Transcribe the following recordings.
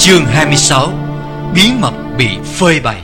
Chương 26. Bí mật bị phơi bày.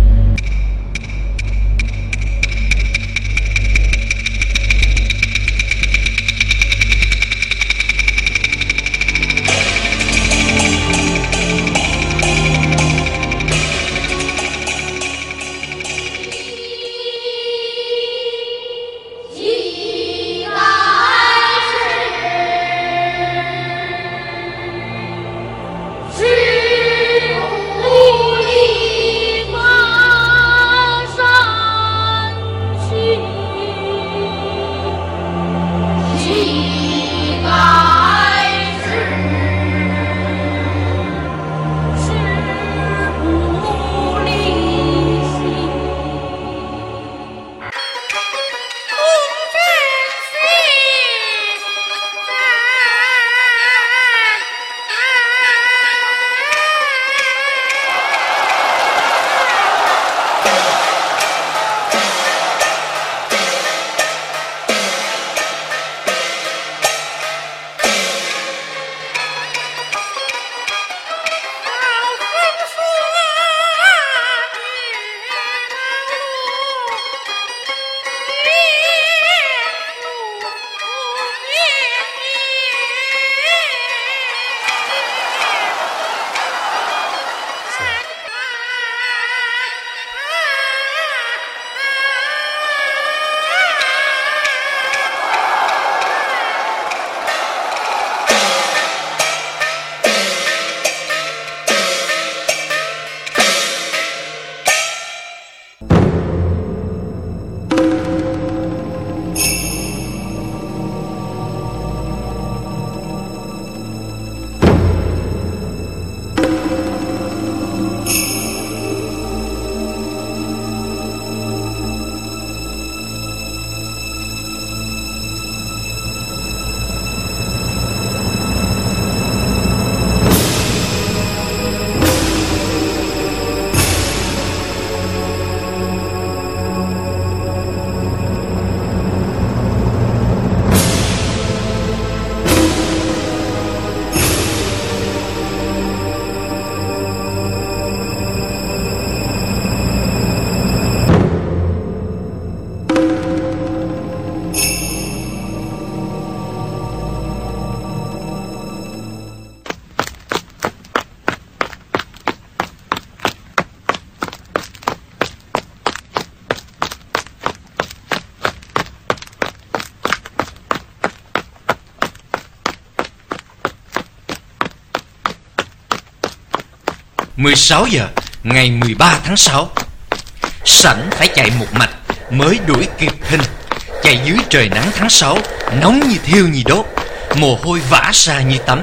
(16 giờ ngày 13 tháng 6). Sảnh phải chạy một mạch mới đuổi kịp Hình. Chạy dưới trời nắng tháng 6, nóng như thiêu như đốt, mồ hôi vã ra như tắm.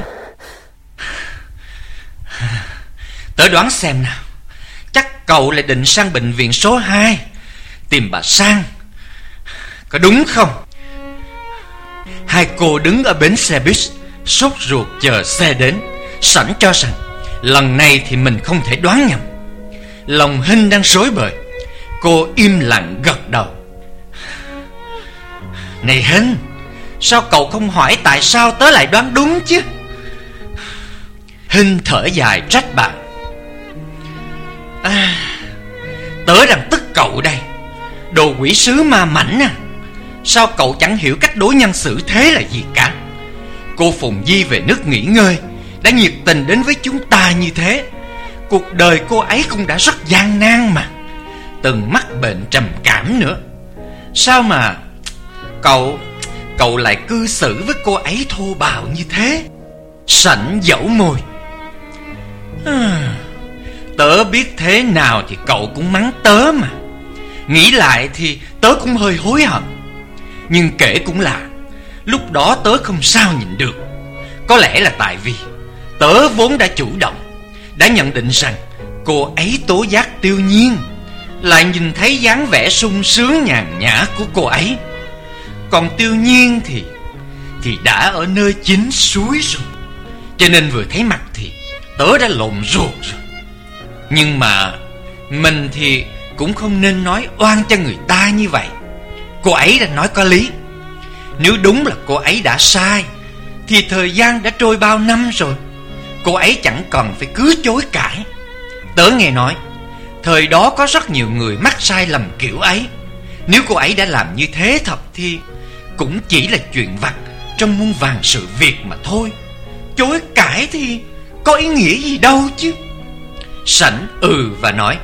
Tớ đoán xem nào, chắc cậu lại định sang bệnh viện số 2 tìm bà Sang, có đúng không? Hai cô đứng ở bến xe bus sốt ruột chờ xe đến. Sảnh cho rằng lần này thì mình không thể đoán nhầm. Lòng Hinh đang rối bời. Cô im lặng gật đầu. Này Hinh, sao cậu không hỏi tại sao tớ lại đoán đúng chứ? Hinh thở dài trách bạn. Tớ đang tức cậu đây. Đồ quỷ sứ ma mảnh à. Sao cậu chẳng hiểu cách đối nhân xử thế là gì cả? Cô Phùng Di về nước nghỉ ngơi đã nhiệt tình đến với chúng ta như thế. Cuộc đời cô ấy cũng đã rất gian nan mà, từng mắc bệnh trầm cảm nữa. Sao mà cậu lại cư xử với cô ấy thô bạo như thế? Sảnh dẫu môi. Tớ biết thế nào thì cậu cũng mắng tớ mà. Nghĩ lại thì tớ cũng hơi hối hận. Nhưng kể cũng là lúc đó tớ không sao nhịn được. Có lẽ là tại vì tớ vốn đã chủ động, đã nhận định rằng cô ấy tố giác Tiêu Nhiên, lại nhìn thấy dáng vẻ sung sướng nhàn nhã của cô ấy. Còn Tiêu Nhiên thì đã ở nơi chính suối rồi. Cho nên vừa thấy mặt thì tớ đã lộn ruột rồi. Nhưng mà mình thì cũng không nên nói oan cho người ta như vậy. Cô ấy đã nói có lý. Nếu đúng là cô ấy đã sai thì thời gian đã trôi bao năm rồi. cô ấy chẳng cần phải cứ chối cãi. Tớ nghe nói thời đó có rất nhiều người mắc sai lầm kiểu ấy. Nếu cô ấy đã làm như thế thật thì cũng chỉ là chuyện vặt trong muôn vàn sự việc mà thôi. Chối cãi thì có ý nghĩa gì đâu chứ. Sảnh và nói: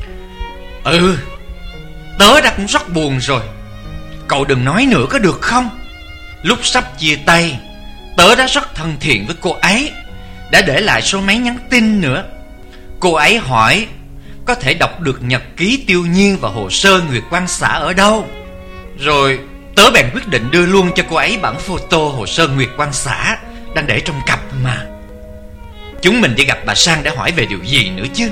Tớ đã cũng rất buồn rồi, cậu đừng nói nữa có được không? Lúc sắp chia tay, tớ đã rất thân thiện với cô ấy, đã để lại số máy nhắn tin nữa. Cô ấy hỏi có thể đọc được nhật ký Tiêu Nhiên và hồ sơ Nguyệt Quang xã ở đâu. Rồi tớ bèn quyết định đưa luôn cho cô ấy bản photo hồ sơ Nguyệt Quang xã đang để trong cặp mà. Chúng mình đi gặp bà Sang để hỏi về điều gì nữa chứ?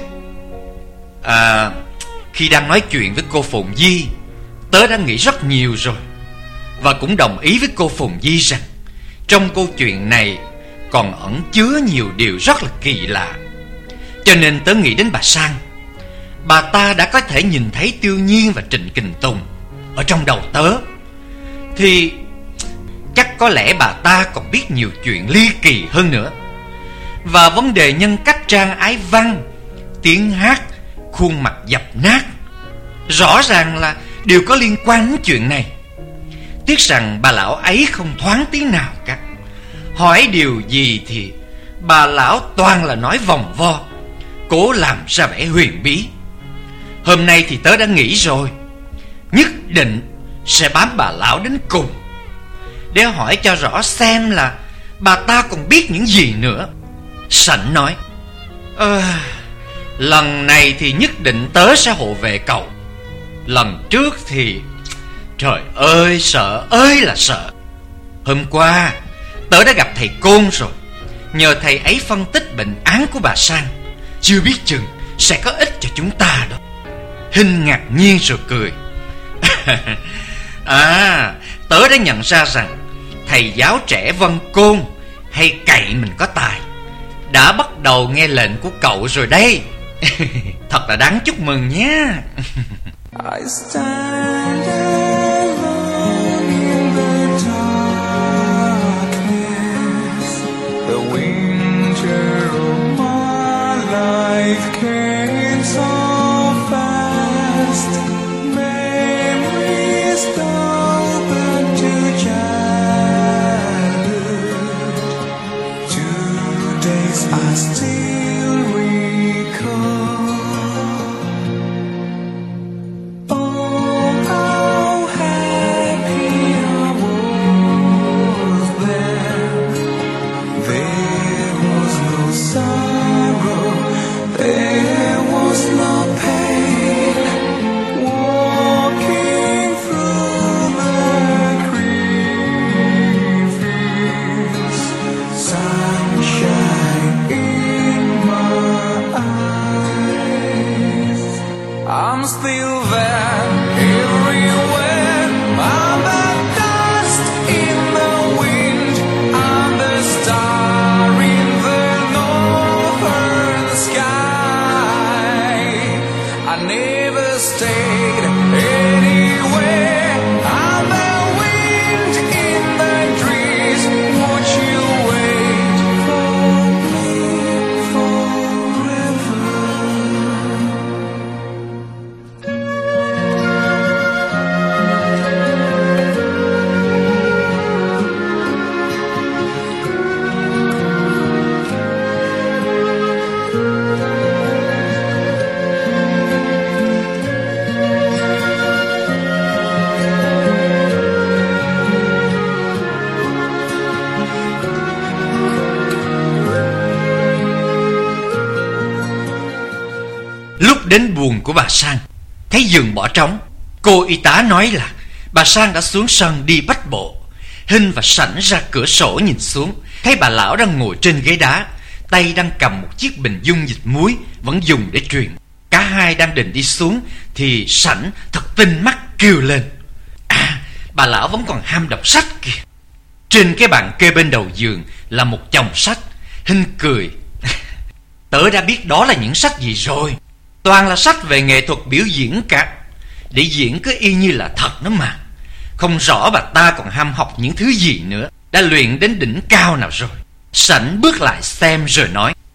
Khi đang nói chuyện với cô Phồn Di, tớ đã nghĩ rất nhiều rồi, và cũng đồng ý với cô Phồn Di rằng trong câu chuyện này còn ẩn chứa nhiều điều rất là kỳ lạ. Cho nên tớ nghĩ đến bà Sang. Bà ta đã có thể nhìn thấy Tiêu Nhiên và Trịnh Kình Tùng ở trong đầu tớ, thì chắc có lẽ bà ta còn biết nhiều chuyện ly kỳ hơn nữa. Và vấn đề nhân cách Trang Ái Văn, tiếng hát, khuôn mặt dập nát, rõ ràng là đều có liên quan đến chuyện này. Tiếc rằng bà lão ấy không thoáng tiếng nào cả. Hỏi điều gì thì bà lão toàn là nói vòng vo, cố làm ra vẻ huyền bí. Hôm nay thì tớ đã nghĩ rồi, nhất định sẽ bám bà lão đến cùng, để hỏi cho rõ xem là bà ta còn biết những gì nữa. Sảnh nói: lần này thì nhất định tớ sẽ hộ vệ cậu. Lần trước thì trời ơi, sợ ơi là sợ. Hôm qua tớ đã gặp thầy Côn rồi, nhờ thầy ấy phân tích bệnh án của bà Sang, chưa biết chừng sẽ có ích cho chúng ta đó. Hinh ngạc nhiên rồi cười. Tớ đã nhận ra rằng thầy giáo trẻ Vân Côn hay cậy mình có tài đã bắt đầu nghe lệnh của cậu rồi đây. Thật là đáng chúc mừng nhé. I stand alone in the darkness. The winter of my life came so fast. Memories dull back to childhood. 2 days I still recall. I'm still there everywhere. I'm the dust in the wind. I'm the star in the northern sky. I never stayed anywhere. I'm the wind in the trees. Won't you wait for me forever? Lúc đến buồng của bà Sang, thấy giường bỏ trống, cô y tá nói là bà Sang đã xuống sân đi bách bộ. Hinh và Sảnh ra cửa sổ nhìn xuống, thấy bà lão đang ngồi trên ghế đá, tay đang cầm một chiếc bình dung dịch muối vẫn dùng để truyền. Cả hai đang định đi xuống thì Sảnh thật tinh mắt kêu lên: bà lão vẫn còn ham đọc sách kìa. Trên cái bàn kê bên đầu giường là một chồng sách. Hinh cười: tớ đã biết đó là những sách gì rồi, toàn là sách về nghệ thuật biểu diễn cả. Để diễn cứ y như là thật đó mà. Không rõ bà ta còn ham học những thứ gì nữa, đã luyện đến đỉnh cao nào rồi. Sảnh bước lại xem rồi nói: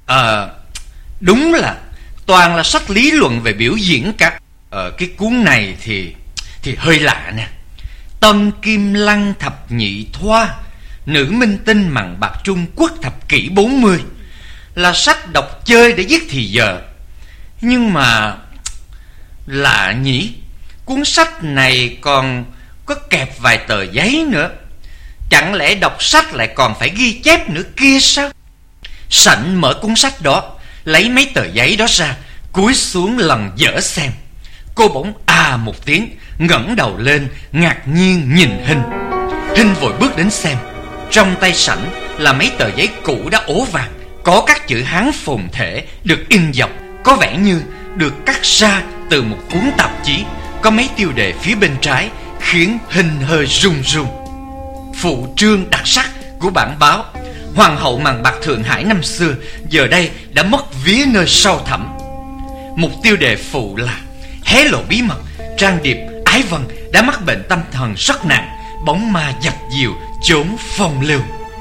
Đúng là toàn là sách lý luận về biểu diễn cả. Cái cuốn này thì hơi lạ nè. Tân Kim Lăng thập nhị thoa, nữ minh tinh mặn bạc Trung Quốc thập kỷ 40, là sách đọc chơi để giết thì giờ. Nhưng mà lạ nhỉ, cuốn sách này còn có kẹp vài tờ giấy nữa. Chẳng lẽ đọc sách lại còn phải ghi chép nữa kia sao? Sảnh mở cuốn sách đó, lấy mấy tờ giấy đó ra, cúi xuống lần dở xem. Cô bỗng một tiếng, ngẩng đầu lên, ngạc nhiên nhìn Hinh. Hinh vội bước đến xem. Trong tay Sảnh là mấy tờ giấy cũ đã ố vàng, có các chữ Hán phồn thể được in dọc, có vẻ như được cắt ra từ một cuốn tạp chí. Có mấy tiêu đề phía bên trái khiến Hinh hơi run run. Phụ trương đặc sắc của bản báo: Hoàng hậu màn bạc Thượng Hải năm xưa giờ đây đã mất vía nơi sâu thẳm. Một tiêu đề phụ là hé lộ bí mật: Trang Điệp Ái Vân đã mắc bệnh tâm thần rất nặng, bóng ma dập dìu chốn phong lưu.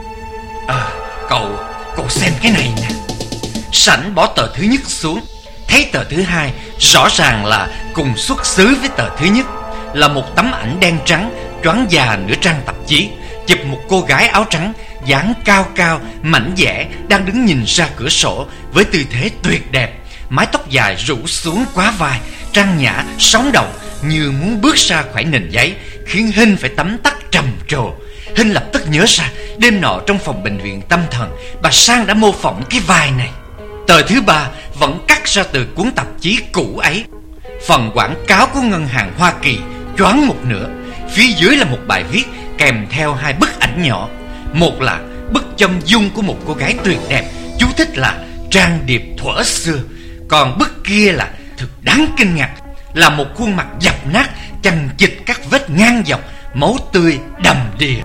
Cậu xem cái này nè. Sảnh bỏ tờ thứ nhất xuống, thấy tờ thứ hai rõ ràng là cùng xuất xứ với tờ thứ nhất, là một tấm ảnh đen trắng choáng già nửa trang tạp chí, chụp một cô gái áo trắng dáng cao cao mảnh dẻ đang đứng nhìn ra cửa sổ với tư thế tuyệt đẹp, mái tóc dài rủ xuống quá vai, trang nhã sống động như muốn bước ra khỏi nền giấy, khiến Hinh phải tấm tắc trầm trồ. Hinh lập tức nhớ ra đêm nọ trong phòng bệnh viện tâm thần, bà Sang đã mô phỏng cái vai này. Tờ thứ ba vẫn cắt ra từ cuốn tạp chí cũ ấy. Phần quảng cáo của ngân hàng Hoa Kỳ choáng một nửa, phía dưới là một bài viết kèm theo hai bức ảnh nhỏ. Một là bức chân dung của một cô gái tuyệt đẹp, chú thích là Trang Điệp thuở xưa. Còn bức kia là thực đáng kinh ngạc, là một khuôn mặt dập nát, chằng chịt các vết ngang dọc, máu tươi đầm đìa.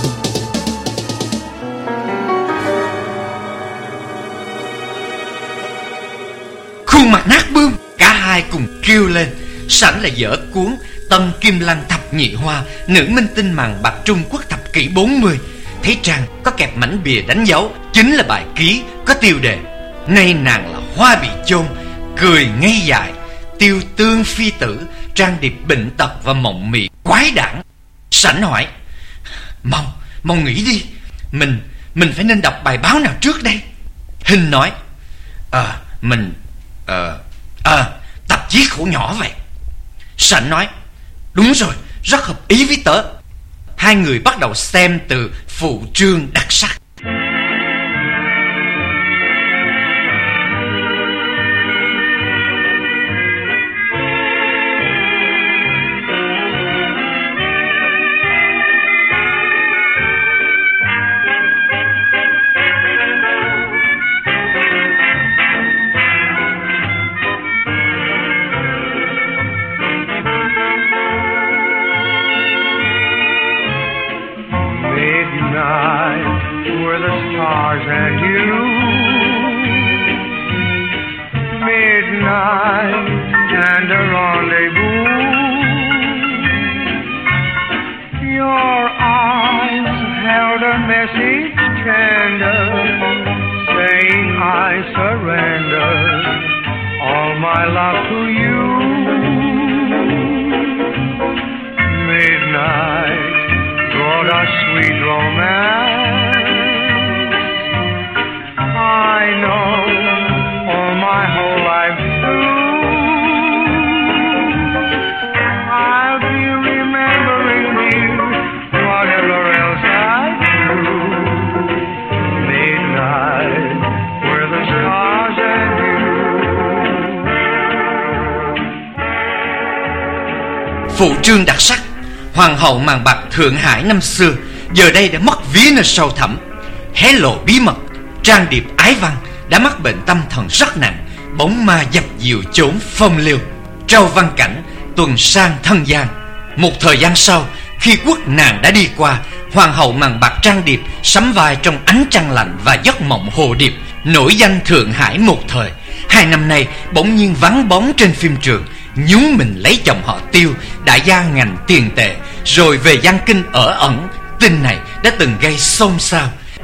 Khuôn mặt nát bươm, cả hai cùng kêu lên. Sảnh là dở cuốn Tân Kim Lăng thập nhị hoa, nữ minh tinh màn bạc Trung Quốc thập kỷ 40. Thấy trang có kẹp mảnh bìa đánh dấu, chính là bài ký có tiêu đề: Nay nàng là hoa bị chôn, cười ngây dại, tiêu tương phi tử, Trang Điệp bệnh tật và mộng mị quái đản. Sảnh hỏi: Mau nghĩ đi, mình phải nên đọc bài báo nào trước đây? Hinh nói: tạp chí khổ nhỏ vậy. Sảnh nói: Đúng rồi, rất hợp ý với tớ. Hai người bắt đầu xem từ phụ trương đặc sắc. Were the stars and you, midnight and a rendezvous. Your eyes held a message tender, saying I surrender all my love to you. Midnight brought us sweet romance. I know all my whole life through I'll be remembering you, whatever else I do. Midnight, where the stars and you. Phụ trương đặc sắc: Hoàng hậu màn bạc Thượng Hải năm xưa giờ đây đã mất vía nơi sâu thẳm. Hé lộ bí mật: Trang Điệp Ái Văn đã mắc bệnh tâm thần rất nặng, bóng ma dập dìu chốn phong lưu. Trâu Văn Cảnh tuần sang thân gian. Một thời gian sau, khi quốc nàng đã đi qua, Hoàng hậu màn bạc Trang Điệp sắm vai trong Ánh Trăng Lạnh và Giấc Mộng Hồ Điệp, nổi danh Thượng Hải một thời. 2 năm nay bỗng nhiên vắng bóng trên phim trường, nhúng mình lấy chồng họ Tiêu, đại gia ngành tiền tệ, rồi về Giang Kinh ở ẩn. Tin này đã từng gây xôn xao.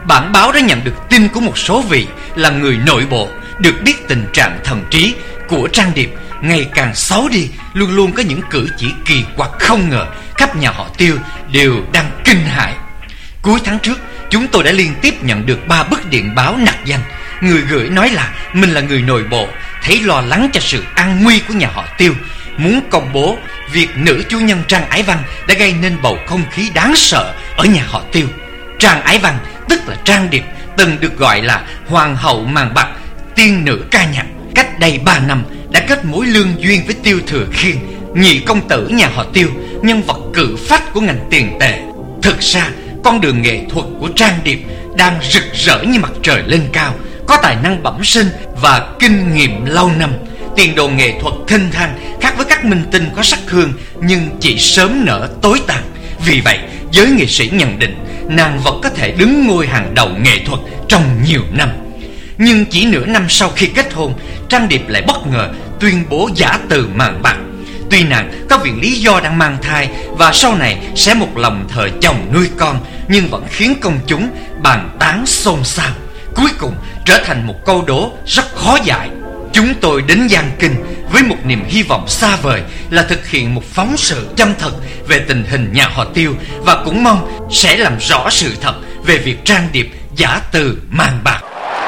Bản báo đã nhận được tin của một số vị là người nội bộ, được biết tình trạng thần trí của Trang Điệp ngày càng xấu đi, luôn luôn có những cử chỉ kỳ quặc không ngờ, khắp nhà họ Tiêu đều đang kinh hãi. Cuối tháng trước, chúng tôi đã liên tiếp nhận được 3 bức điện báo nặc danh. Người gửi nói là mình là người nội bộ, thấy lo lắng cho sự an nguy của nhà họ Tiêu, muốn công bố việc nữ chủ nhân Trang Ái Văn đã gây nên bầu không khí đáng sợ ở nhà họ Tiêu. Trang Ái Văn, tức là Trang Điệp, từng được gọi là hoàng hậu màn bạc, tiên nữ ca nhạc. Cách đây 3 năm đã kết mối lương duyên với Tiêu Thừa Khiên, nhị công tử nhà họ Tiêu, nhân vật cự phách của ngành tiền tệ. Thực ra con đường nghệ thuật của Trang Điệp đang rực rỡ như mặt trời lên cao, có tài năng bẩm sinh và kinh nghiệm lâu năm. Tiền đồ nghệ thuật thênh thang, khác với các minh tinh có sắc hương nhưng chỉ sớm nở tối tàn. Vì vậy, giới nghệ sĩ nhận định nàng vẫn có thể đứng ngôi hàng đầu nghệ thuật trong nhiều năm. Nhưng chỉ nửa năm sau khi kết hôn, Trang Điệp lại bất ngờ tuyên bố giã từ màn bạc. Tuy nàng có viện lý do đang mang thai và sau này sẽ một lòng thờ chồng nuôi con, nhưng vẫn khiến công chúng bàn tán xôn xao. Cuối cùng trở thành một câu đố rất khó giải. Chúng tôi đến Giang Kinh với một niềm hy vọng xa vời là thực hiện một phóng sự chân thật về tình hình nhà họ Tiêu, và cũng mong sẽ làm rõ sự thật về việc Trang Điệp giã từ màn bạc.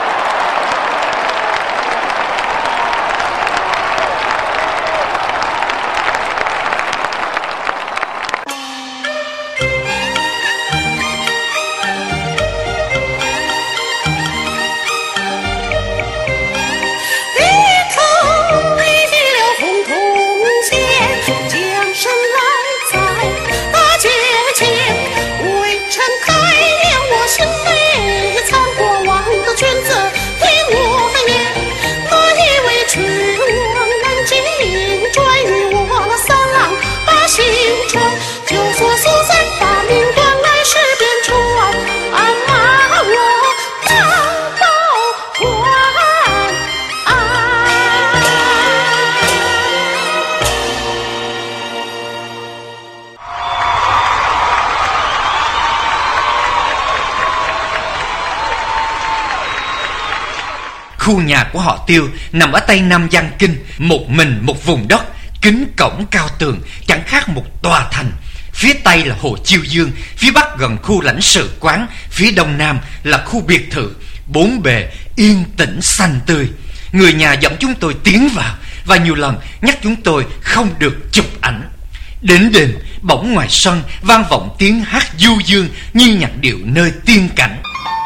Khu nhà của họ Tiêu nằm ở tây nam Giang Kinh, một mình một vùng đất, kính cổng cao tường, chẳng khác một tòa thành. Phía tây là hồ Chiêu Dương, phía bắc gần khu lãnh sự quán, phía đông nam là khu biệt thự, bốn bề yên tĩnh xanh tươi. Người nhà dẫn chúng tôi tiến vào và nhiều lần nhắc chúng tôi không được chụp ảnh. Đến đêm, bỗng ngoài sân vang vọng tiếng hát du dương như nhạc điệu nơi tiên cảnh.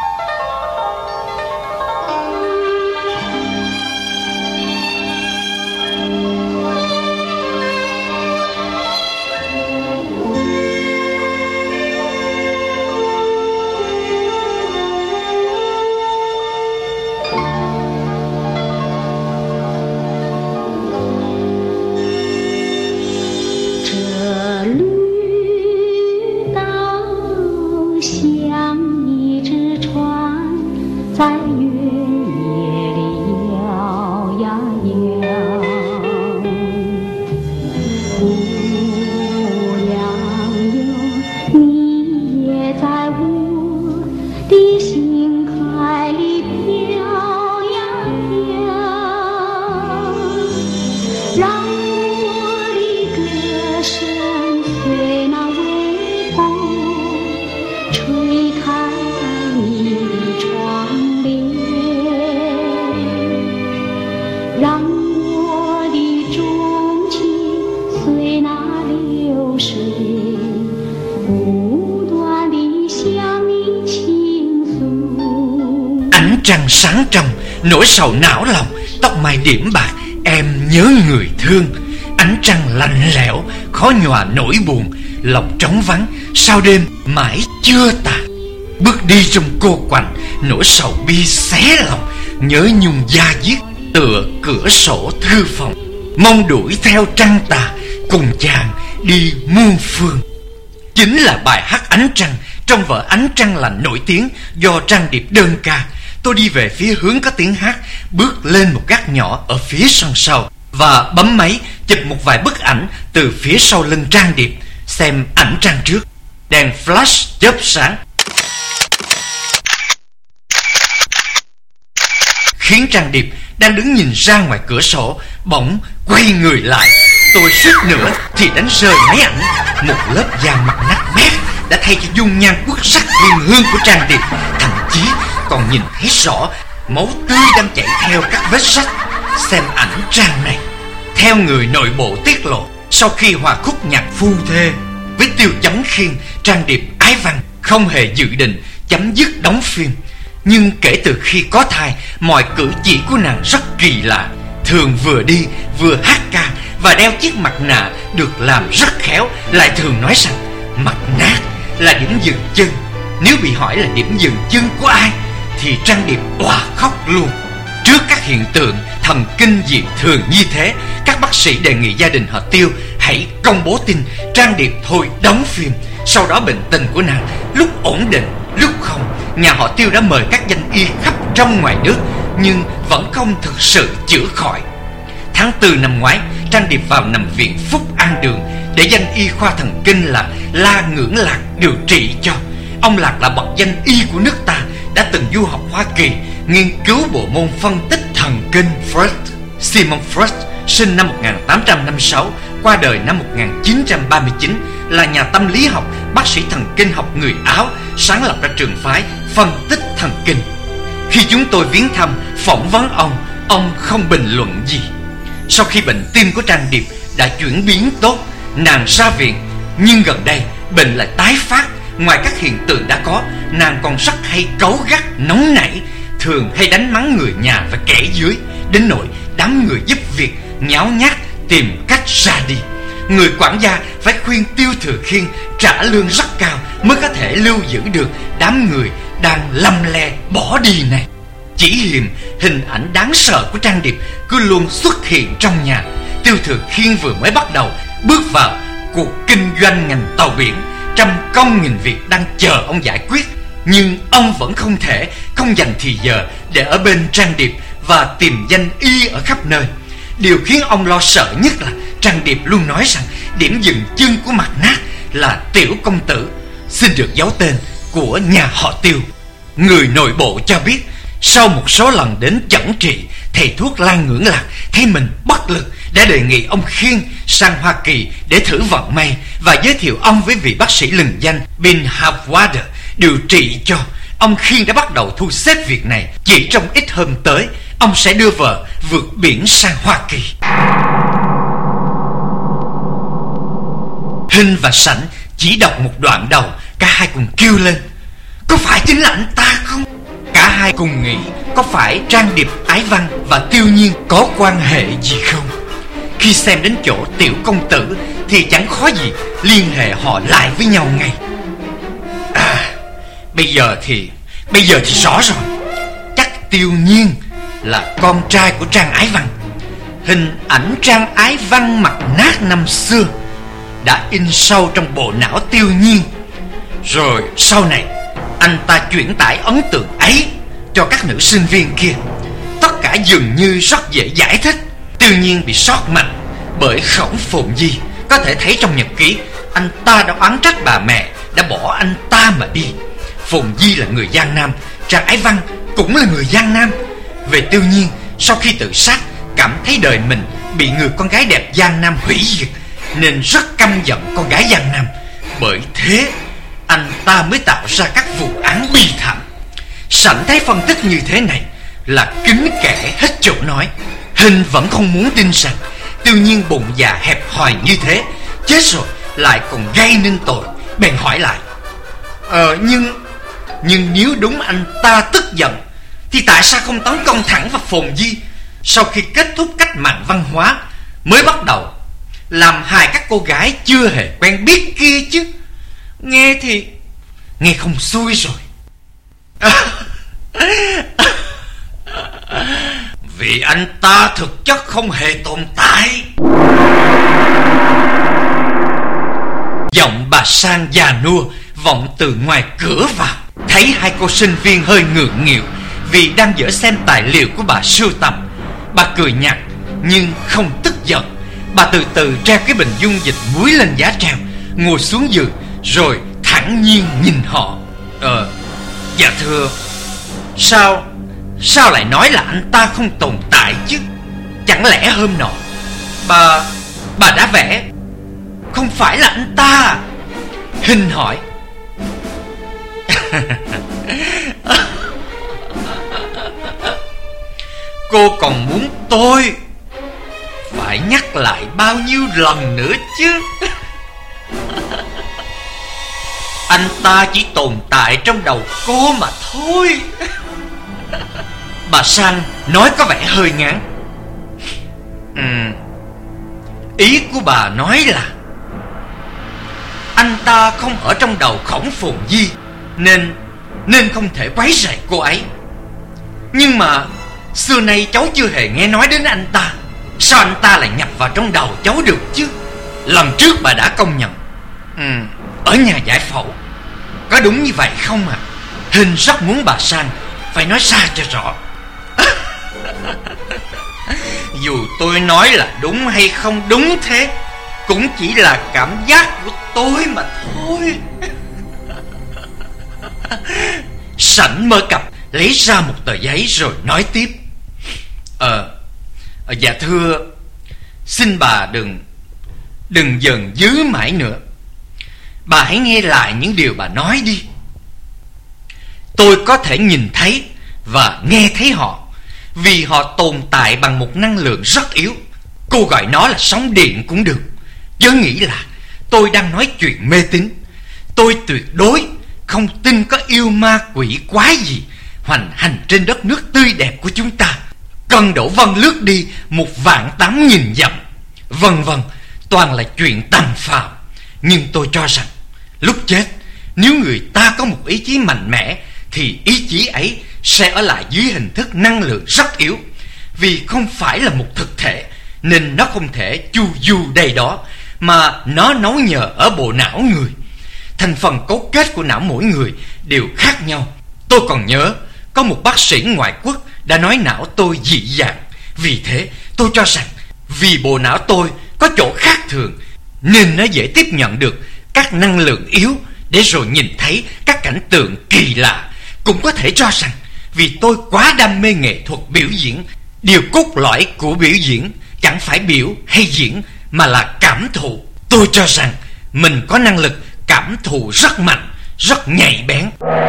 Ánh trăng sáng trong, nỗi sầu não lòng, tóc mai điểm bạc, em nhớ người thương. Ánh trăng lạnh lẽo, khó nhòa nỗi buồn, lòng trống vắng, sao đêm mãi chưa tàn. Bước đi trong cô quạnh, nỗi sầu bi xé lòng, nhớ nhung da diết tựa cửa sổ thư phòng. Mong đuổi theo trăng tà, cùng chàng đi muôn phương. Chính là bài hát Ánh Trăng trong vở Ánh Trăng Lạnh nổi tiếng do Trang Điệp đơn ca. Tôi đi về phía hướng có tiếng hát, bước lên một gác nhỏ ở phía sân sau và bấm máy chụp một vài bức ảnh từ phía sau lưng Trang Điệp. Xem ảnh trang trước, đèn flash chớp sáng. khiến Trang Điệp đang đứng nhìn ra ngoài cửa sổ bỗng quay người lại. Tôi suýt nữa thì đánh rơi máy ảnh. Một lớp da mặt nát bét đã thay cho dung nhan quốc sắc uyên hương của Trang Điệp, thậm chí còn nhìn thấy rõ máu tươi đang chảy theo các vết rách. Xem ảnh trang này. Theo người nội bộ tiết lộ, sau khi hòa khúc nhạc phu thê với Tiêu Chấn Khiên, Trang Điệp Ái Văn không hề dự định chấm dứt đóng phim. Nhưng kể từ khi có thai, mọi cử chỉ của nàng rất kỳ lạ. Thường vừa đi vừa hát ca và đeo chiếc mặt nạ được làm rất khéo. Lại thường nói rằng mặt nát là điểm dừng chân. Nếu bị hỏi là điểm dừng chân của ai thì Trang Điệp òa khóc luôn. Trước các hiện tượng thần kinh dị thường như thế, các bác sĩ đề nghị gia đình họ Tiêu hãy công bố tin Trang Điệp thôi đóng phim. Sau đó bệnh tình của nàng lúc ổn định lúc không. Nhà họ Tiêu đã mời các danh y khắp trong ngoài nước nhưng vẫn không thực sự chữa khỏi. Tháng 4 năm ngoái, Trang Điệp vào nằm viện Phúc An Đường để danh y khoa thần kinh là La Ngưỡng Lạc điều trị cho. Ông Lạc là bậc danh y của nước ta, đã từng du học Hoa Kỳ, nghiên cứu bộ môn phân tích thần kinh. Freud, Simon Freud, sinh năm 1856, qua đời năm 1939, là nhà tâm lý học, bác sĩ thần kinh học người Áo, sáng lập ra trường phái phân tích thần kinh. Khi chúng tôi viếng thăm, phỏng vấn ông không bình luận gì. Sau khi bệnh tim của Trang Điệp đã chuyển biến tốt, nàng ra viện, nhưng gần đây bệnh lại tái phát. Ngoài các hiện tượng đã có, nàng còn rất hay cáu gắt, nóng nảy, thường hay đánh mắng người nhà và kẻ dưới, đến nỗi đám người giúp việc nháo nhác tìm cách ra đi. Người quản gia phải khuyên Tiêu Thừa Khiên trả lương rất cao mới có thể lưu giữ được đám người đang lăm le bỏ đi này. Chỉ hiềm hình ảnh đáng sợ của Trang Điệp cứ luôn xuất hiện trong nhà. Tiêu Thừa Khiên vừa mới bắt đầu bước vào cuộc kinh doanh ngành tàu biển, trăm công nghìn việc đang chờ ông giải quyết, nhưng ông vẫn không thể không dành thì giờ để ở bên Trang Điệp và tìm danh y ở khắp nơi. Điều khiến ông lo sợ nhất là Trang Điệp luôn nói rằng điểm dừng chân của mặt nát là Tiểu công tử, xin được giấu tên, của nhà họ Tiêu. Người nội bộ cho biết sau một số lần đến chẩn trị, thầy thuốc La Ngưỡng Lạc thấy mình bất lực đã đề nghị ông Khiên sang Hoa Kỳ để thử vận may và giới thiệu ông với vị bác sĩ lừng danh Bin Hafwader điều trị cho. Ông Khiên đã bắt đầu thu xếp việc này. Chỉ trong ít hôm tới, ông sẽ đưa vợ vượt biển sang Hoa Kỳ. Hinh và Sảnh chỉ đọc một đoạn đầu, cả hai cùng kêu lên: có phải chính là anh ta không? Cả hai cùng nghĩ có phải Trang Điệp Ái Văn và Tiêu Nhiên có quan hệ gì không. Khi xem đến chỗ Tiểu công tử thì chẳng khó gì liên hệ họ lại với nhau ngay. Bây giờ thì rõ rồi. Chắc Tiêu Nhiên là con trai của Trang Ái Văn. Hình ảnh Trang Ái Văn mặt nát năm xưa đã in sâu trong bộ não Tiêu Nhiên. Rồi sau này anh ta chuyển tải ấn tượng ấy cho các nữ sinh viên kia. Tất cả dường như rất dễ giải thích. Tiêu Nhiên bị sót mạnh bởi Khổng Phồn Di. Có thể thấy trong nhật ký, anh ta đã oán trách bà mẹ đã bỏ anh ta mà đi. Phồn Di là người Giang Nam, Trang Ái Văn cũng là người Giang Nam. Về Tiêu Nhiên, sau khi tự sát, cảm thấy đời mình bị người con gái đẹp Giang Nam hủy diệt, nên rất căm giận con gái Giang Nam. Bởi thế anh ta mới tạo ra các vụ án bi thảm. Sảnh thấy phân tích như thế này là kính kể hết chỗ nói. Hình vẫn không muốn tin rằng Tiêu Nhiên bụng dạ hẹp hòi như thế, chết rồi lại còn gây nên tội. Bèn hỏi lại: nhưng nếu đúng anh ta tức giận thì tại sao không tấn công thẳng vào Phồn Di sau khi kết thúc cách mạng văn hóa mới bắt đầu làm hại các cô gái chưa hề quen biết kia chứ? Nghe không xuôi rồi. Vì anh ta thực chất không hề tồn tại. Giọng bà Sang già nua vọng từ ngoài cửa vào. Thấy hai cô sinh viên hơi ngượng nghịu vì đang dở xem tài liệu của bà sưu tầm, bà cười nhạt nhưng không tức giận. Bà từ từ treo cái bình dung dịch muối lên giá treo, ngồi xuống giường rồi thản nhiên nhìn họ. Dạ thưa, sao lại nói là anh ta không tồn tại chứ? Chẳng lẽ hôm nọ bà đã vẽ không phải là anh ta? Hình hỏi. Cô còn muốn tôi phải nhắc lại bao nhiêu lần nữa chứ? Anh ta chỉ tồn tại trong đầu cô mà thôi. Bà Sang nói có vẻ hơi ngán. Ý của bà nói là anh ta không ở trong đầu Khổng Phồn Di, nên không thể quấy rầy cô ấy. Nhưng mà xưa nay cháu chưa hề nghe nói đến anh ta. Sao anh ta lại nhập vào trong đầu cháu được chứ? Lần trước bà đã công nhận ở nhà giải phẫu. Có đúng như vậy không ạ? Hình rất muốn bà Sang phải nói ra cho rõ. Dù tôi nói là đúng hay không đúng thế, cũng chỉ là cảm giác của tôi mà thôi. Sảnh mở cặp lấy ra một tờ giấy rồi nói tiếp. Dạ thưa, xin bà đừng dần dứ mãi nữa. Bà hãy nghe lại những điều bà nói đi. Tôi có thể nhìn thấy và nghe thấy họ, vì họ tồn tại bằng một năng lượng rất yếu. Cô gọi nó là sóng điện cũng được. Chớ nghĩ là tôi đang nói chuyện mê tín. Tôi tuyệt đối không tin có yêu ma quỷ quái gì hoành hành trên đất nước tươi đẹp của chúng ta. Cơn đổ vân lướt đi 1.800.000 dặm. Vân vân, toàn là chuyện tầm phào. Nhưng tôi cho rằng lúc chết, nếu người ta có một ý chí mạnh mẽ thì ý chí ấy sẽ ở lại dưới hình thức năng lượng rất yếu. Vì không phải là một thực thể, nên nó không thể chu du đây đó, mà nó nấu nhờ ở bộ não người. Thành phần cấu kết của não mỗi người đều khác nhau. Tôi còn nhớ có một bác sĩ ngoại quốc đã nói não tôi dị dạng. Vì thế tôi cho rằng vì bộ não tôi có chỗ khác thường, nên nó dễ tiếp nhận được các năng lượng yếu để rồi nhìn thấy các cảnh tượng kỳ lạ. Cũng có thể cho rằng vì tôi quá đam mê nghệ thuật biểu diễn. Điều cốt lõi của biểu diễn chẳng phải biểu hay diễn, mà là cảm thụ. Tôi cho rằng mình có năng lực cảm thụ rất mạnh, rất nhạy bén.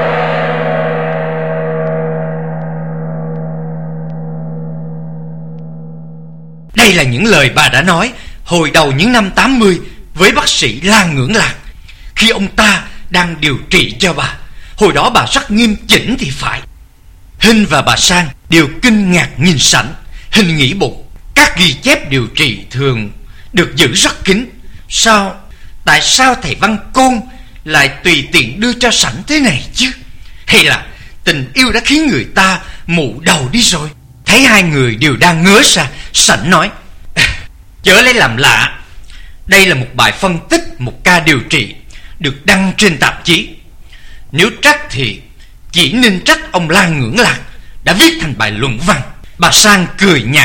Đây là những lời bà đã nói hồi đầu những năm 80 với bác sĩ Lan Ngưỡng Lạc, khi ông ta đang điều trị cho bà. Hồi đó bà rất nghiêm chỉnh thì phải. Hinh và bà Sang đều kinh ngạc nhìn Sảnh. Hinh nghĩ bụng, các ghi chép điều trị thường được giữ rất kín. Tại sao thầy Văn Côn lại tùy tiện đưa cho Sảnh thế này chứ? Hay là tình yêu đã khiến người ta mù đầu đi rồi? Thấy hai người đều đang ngớ ra, Sảnh nói: chớ lấy làm lạ. Đây là một bài phân tích một ca điều trị được đăng trên tạp chí. Nếu trách thì chỉ nên trách ông Lan Ngưỡng Lạc đã viết thành bài luận văn. Bà Sang cười nhạt.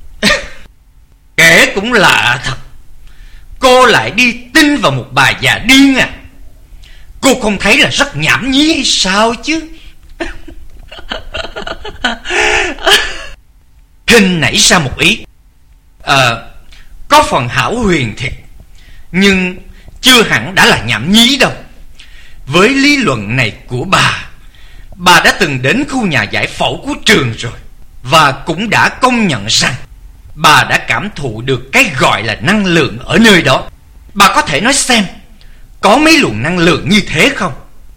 Kể cũng lạ thật, cô lại đi tin vào một bà già điên à? Cô không thấy là rất nhảm nhí hay sao chứ? Hinh nảy ra một ý. Có phần hão huyền thiệt, nhưng chưa hẳn đã là nhảm nhí đâu. Với lý luận này của bà đã từng đến khu nhà giải phẫu của trường rồi, và cũng đã công nhận rằng bà đã cảm thụ được cái gọi là năng lượng ở nơi đó. Bà có thể nói xem có mấy luồng năng lượng như thế không?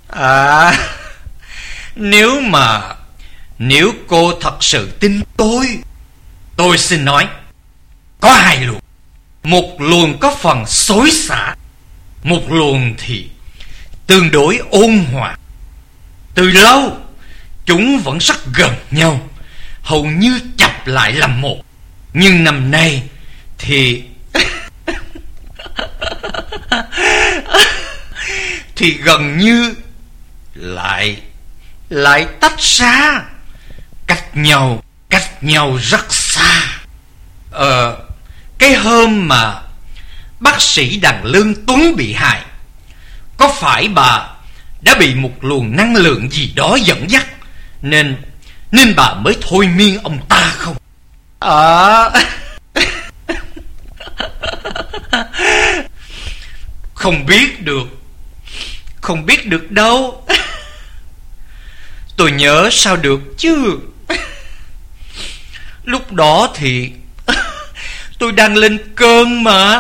Nếu cô thật sự tin tôi xin nói có hai luồng. Một luồng có phần xối xả, một luồng thì tương đối ôn hòa. Từ lâu chúng vẫn rất gần nhau, hầu như chập lại làm một. Nhưng năm nay thì gần như lại tách ra, cách nhau rất xa. Cái hôm mà bác sĩ Đằng Lương Tuấn bị hại, có phải bà đã bị một luồng năng lượng gì đó dẫn dắt, nên bà mới thôi miên ông ta không? Không biết được. Không biết được đâu. Tôi nhớ sao được chứ. Lúc đó thì tôi đang lên cơn mà.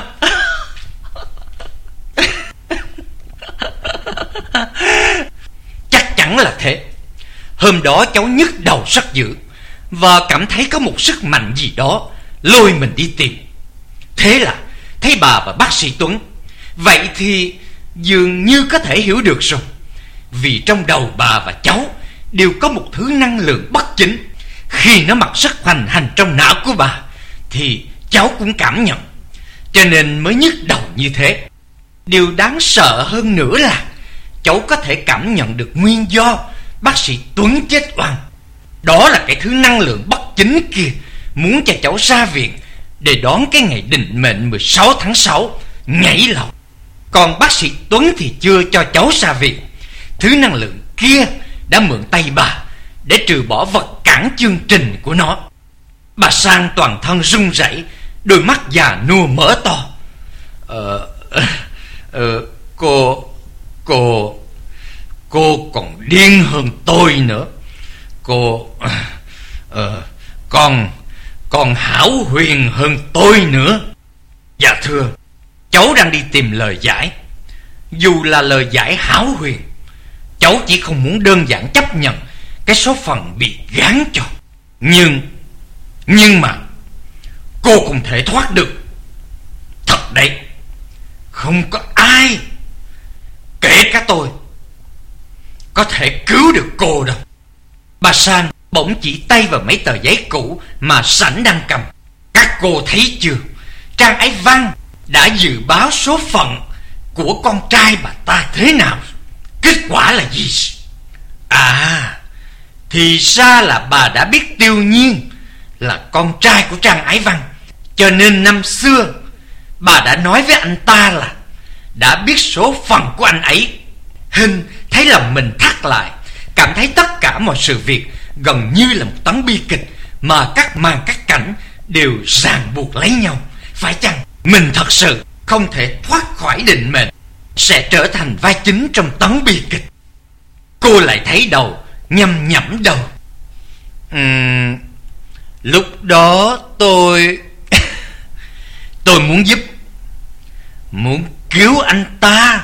Chắc chắn là thế. Hôm đó cháu nhức đầu rất dữ và cảm thấy có một sức mạnh gì đó lôi mình đi tìm. Thế là thấy bà và bác sĩ Tuấn. Vậy thì dường như có thể hiểu được rồi. Vì trong đầu bà và cháu đều có một thứ năng lượng bất chính. Khi nó mặc sức hoành hành trong não của bà thì cháu cũng cảm nhận, cho nên mới nhức đầu như thế. Điều đáng sợ hơn nữa là cháu có thể cảm nhận được nguyên do bác sĩ Tuấn chết oan. Đó là cái thứ năng lượng bất chính kia muốn cho cháu ra viện để đón cái ngày định mệnh 16 tháng 6 nhảy lầu. Còn bác sĩ Tuấn thì chưa cho cháu ra viện. Thứ năng lượng kia đã mượn tay bà để trừ bỏ vật cản chương trình của nó. Bà Sang toàn thân run rẩy, đôi mắt già nua mở to. Cô còn điên hơn tôi nữa. Còn hão huyền hơn tôi nữa. Dạ thưa, cháu đang đi tìm lời giải. Dù là lời giải hão huyền, cháu chỉ không muốn đơn giản chấp nhận cái số phận bị gán cho. Nhưng mà cô không thể thoát được. Thật đấy, không có ai, kể cả tôi, có thể cứu được cô đâu. Bà Sang bỗng chỉ tay vào mấy tờ giấy cũ mà Sảnh đang cầm. Các cô thấy chưa, trang ấy Văn đã dự báo số phận của con trai bà ta thế nào. Kết quả là gì? Thì ra là bà đã biết Tiêu Nhiên là con trai của Trang Ái Văn, cho nên năm xưa bà đã nói với anh ta là đã biết số phận của anh ấy. Hình thấy lòng mình thắt lại, cảm thấy tất cả mọi sự việc gần như là một tấn bi kịch mà các màn các cảnh đều ràng buộc lấy nhau. Phải chăng mình thật sự không thể thoát khỏi định mệnh, sẽ trở thành vai chính trong tấn bi kịch? Cô lại thấy đầu nhăm nhẩm đầu. Lúc đó tôi muốn giúp, muốn cứu anh ta.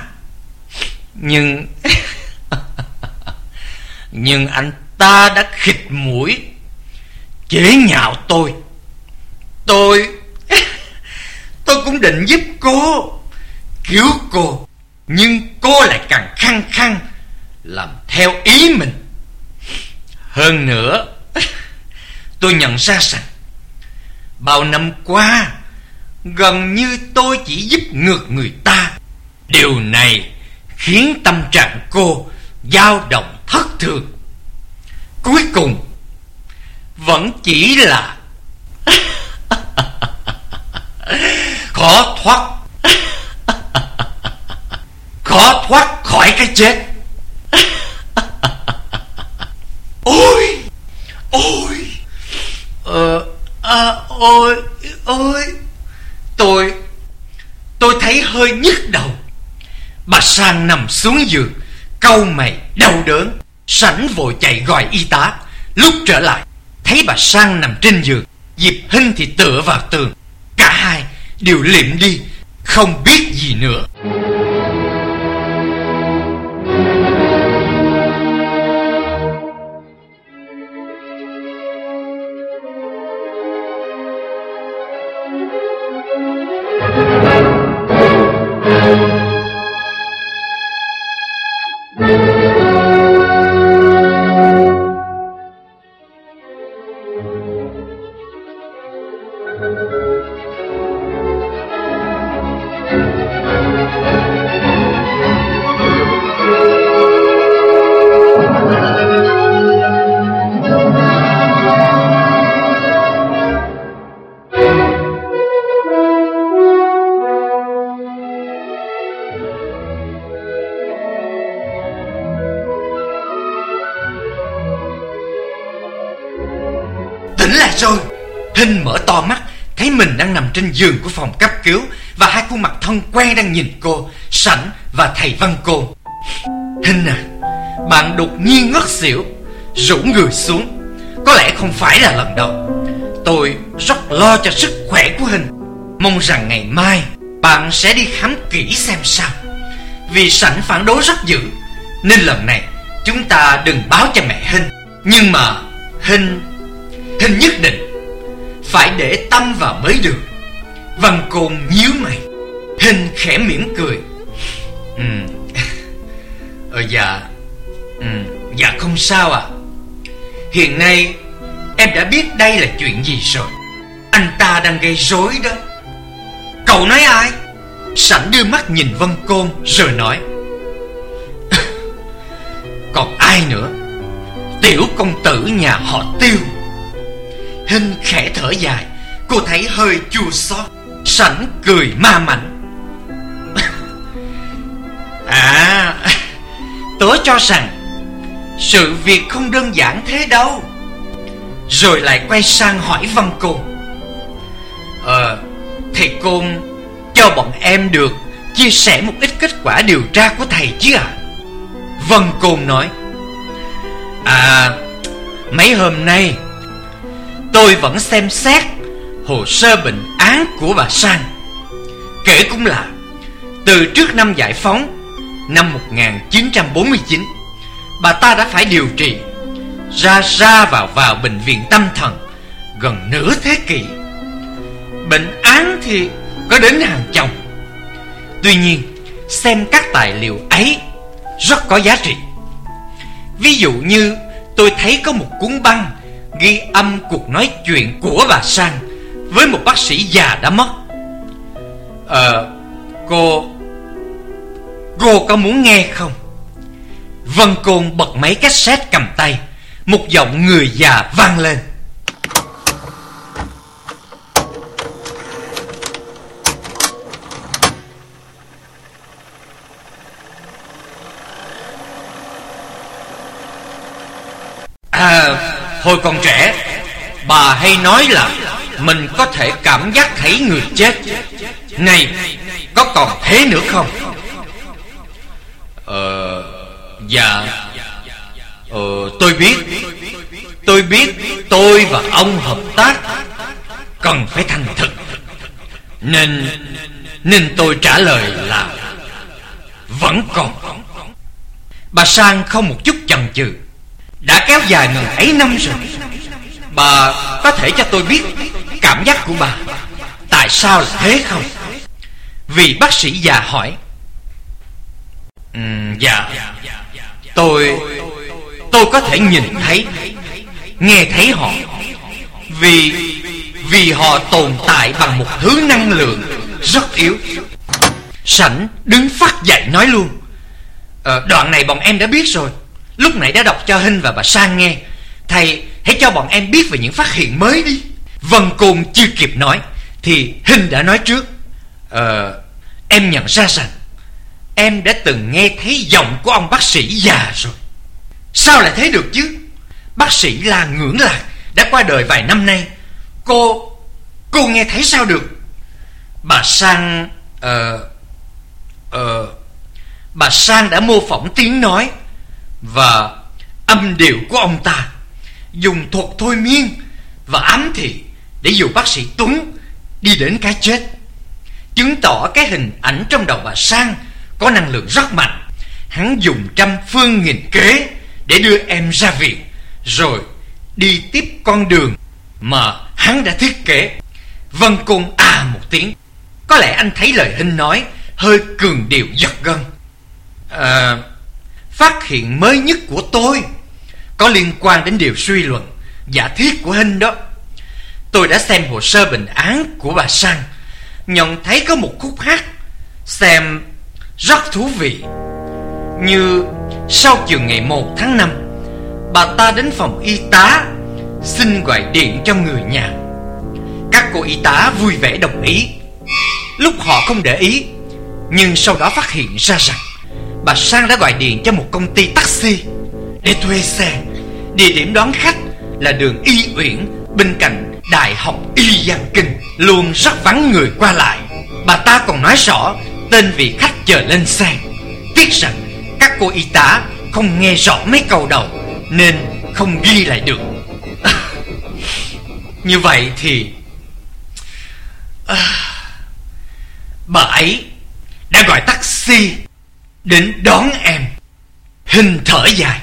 Nhưng anh ta đã khịt mũi, chế nhạo tôi. Tôi cũng định giúp cô, cứu cô, nhưng cô lại càng khăng khăng làm theo ý mình. Hơn nữa, tôi nhận ra rằng bao năm qua gần như tôi chỉ giúp ngược người ta. Điều này khiến tâm trạng cô dao động thất thường. Cuối cùng vẫn chỉ là khó thoát khỏi cái chết. Tôi thấy hơi nhức đầu. Bà Sang nằm xuống giường, cau mày đau đớn. Sảnh vội chạy gọi y tá. Lúc trở lại, thấy bà Sang nằm trên giường, Diệp Hinh thì tựa vào tường. Cả hai đều liệm đi, không biết gì nữa. lại rồi. Hinh mở to mắt, thấy mình đang nằm trên giường của phòng cấp cứu, và hai khuôn mặt thân quen đang nhìn cô, Sảnh và thầy Văn Côn. Hinh à, bạn đột nhiên ngất xỉu, rũ người xuống. Có lẽ không phải là lần đầu. Tôi rất lo cho sức khỏe của Hinh. Mong rằng ngày mai bạn sẽ đi khám kỹ xem sao. Vì Sảnh phản đối rất dữ, nên lần này chúng ta đừng báo cho mẹ Hinh. Nhưng mà Hinh nhất định phải để tâm vào mới được. Văn Côn nhíu mày. Hinh khẽ mỉm cười. Dạ không sao ạ. Hiện nay em đã biết đây là chuyện gì rồi. Anh ta đang gây rối đó. Cậu nói ai? Sảnh đưa mắt nhìn Văn Côn rồi nói: còn ai nữa? Tiểu công tử nhà họ Tiêu. Hinh khẽ thở dài. Cô thấy hơi chua xót. Sảnh cười ma mảnh. Tớ cho rằng sự việc không đơn giản thế đâu. Rồi lại quay sang hỏi Văn Côn: thầy Côn cho bọn em được chia sẻ một ít kết quả điều tra của thầy chứ ạ? Văn Côn nói: mấy hôm nay tôi vẫn xem xét hồ sơ bệnh án của bà Sang. Kể cũng là từ trước năm giải phóng năm 1949, bà ta đã phải điều trị ra vào bệnh viện tâm thần gần nửa thế kỷ. Bệnh án thì có đến hàng chồng. Tuy nhiên, xem các tài liệu ấy rất có giá trị. Ví dụ như tôi thấy có một cuốn băng ghi âm cuộc nói chuyện của bà Sang với một bác sĩ già đã mất. Cô có muốn nghe không? Văn Côn bật máy cassette cầm tay. Một giọng người già vang lên: hồi còn trẻ, bà hay nói là mình có thể cảm giác thấy người chết. Này, có còn thế nữa không? Tôi biết tôi và ông hợp tác cần phải thành thực, nên tôi trả lời là vẫn còn. Bà Sang không một chút chần chừ. Đã kéo dài ngần ấy năm rồi. Bà có thể cho tôi biết cảm giác của bà tại sao là thế không? Vì bác sĩ già hỏi. Dạ, tôi có thể nhìn thấy, nghe thấy họ. Vì họ tồn tại bằng một thứ năng lượng rất yếu. Sảnh đứng phát dậy nói luôn: đoạn này bọn em đã biết rồi. Lúc nãy đã đọc cho Hinh và bà Sang nghe. Thầy hãy cho bọn em biết về những phát hiện mới đi. Văn Côn chưa kịp nói thì Hinh đã nói trước: em nhận ra rằng em đã từng nghe thấy giọng của ông bác sĩ già rồi. Sao lại thế được chứ? Bác sĩ là Ngưỡng Lạc đã qua đời vài năm nay. Cô nghe thấy sao được? Bà Sang bà Sang đã mô phỏng tiếng nói và âm điệu của ông ta, dùng thuật thôi miên và ám thị để dụ bác sĩ Tuấn đi đến cái chết, chứng tỏ cái hình ảnh trong đầu bà Sang có năng lượng rất mạnh. Hắn dùng trăm phương nghìn kế để đưa em ra viện, rồi đi tiếp con đường mà hắn đã thiết kế. Văn Côn một tiếng. Có lẽ anh thấy lời Hinh nói hơi cường điệu giật gân. Phát hiện mới nhất của tôi có liên quan đến điều suy luận giả thiết của Hinh đó. Tôi đã xem hồ sơ bệnh án của bà Sang, nhận thấy có một khúc hát xem rất thú vị. Như sau chiều ngày 1 tháng 5, bà ta đến phòng y tá xin gọi điện cho người nhà. Các cô y tá vui vẻ đồng ý. Lúc họ không để ý, nhưng sau đó phát hiện ra rằng bà Sang đã gọi điện cho một công ty taxi để thuê xe. Địa điểm đón khách là đường Y Uyển bên cạnh Đại học Y Giang Kinh luôn rất vắng người qua lại. Bà ta còn nói rõ tên vị khách chờ lên xe. Tiếc rằng các cô y tá không nghe rõ mấy câu đầu nên không ghi lại được. Như vậy thì bà ấy đã gọi taxi đến đón em. Hình thở dài.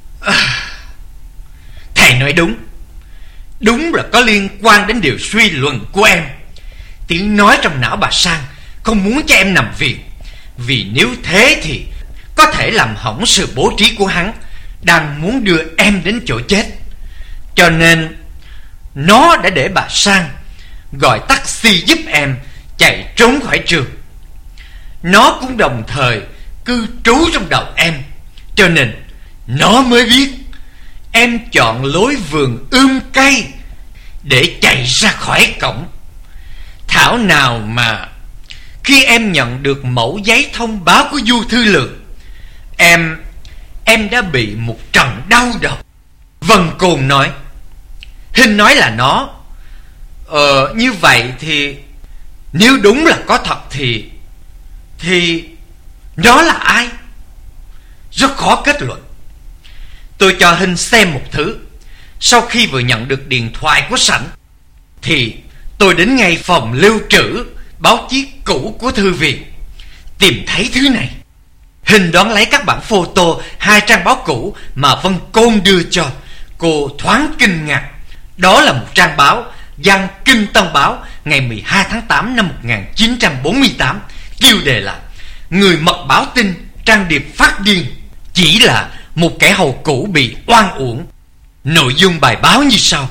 Thầy nói đúng. Đúng là có liên quan đến điều suy luận của em. Tiếng nói trong não bà Sang không muốn cho em nằm viện, vì nếu thế thì có thể làm hỏng sự bố trí của hắn đang muốn đưa em đến chỗ chết. Cho nên nó đã để bà Sang gọi taxi giúp em chạy trốn khỏi trường. Nó cũng đồng thời cư trú trong đầu em, cho nên nó mới biết em chọn lối vườn cây để chạy ra khỏi cổng. Thảo nào mà khi em nhận được mẫu giấy thông báo của Du Thư Lượng, em đã bị một trận đau đầu. Vân Côn nói. Hình nói là nó. Như vậy thì nếu đúng là có thật thì nó là ai? Rất khó kết luận. Tôi cho Hình xem một thứ. Sau khi vừa nhận được điện thoại của Sảnh thì tôi đến ngay phòng lưu trữ báo chí cũ của thư viện, tìm thấy thứ này. Hình đón lấy các bản photo 2 trang báo cũ mà Vân Côn đưa cho. Cô thoáng kinh ngạc. Đó là một trang báo Giang Kinh Tân Báo ngày 12 tháng 8 năm 1948. Tiêu đề là Người mật báo tin Trang Điệp phát điên. Chỉ là một kẻ hầu cũ bị oan uổng. Nội dung bài báo như sau.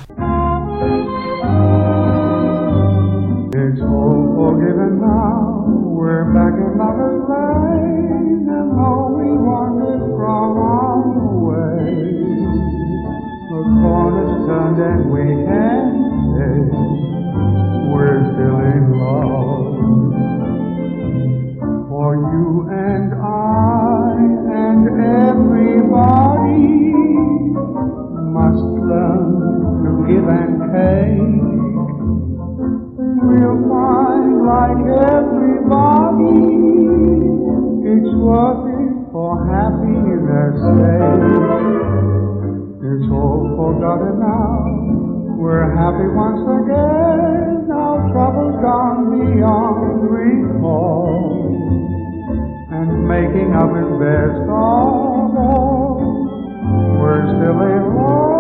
It's all forgotten now. We're happy once again. Our troubles gone beyond recall, and making up is best of all. We're still in love.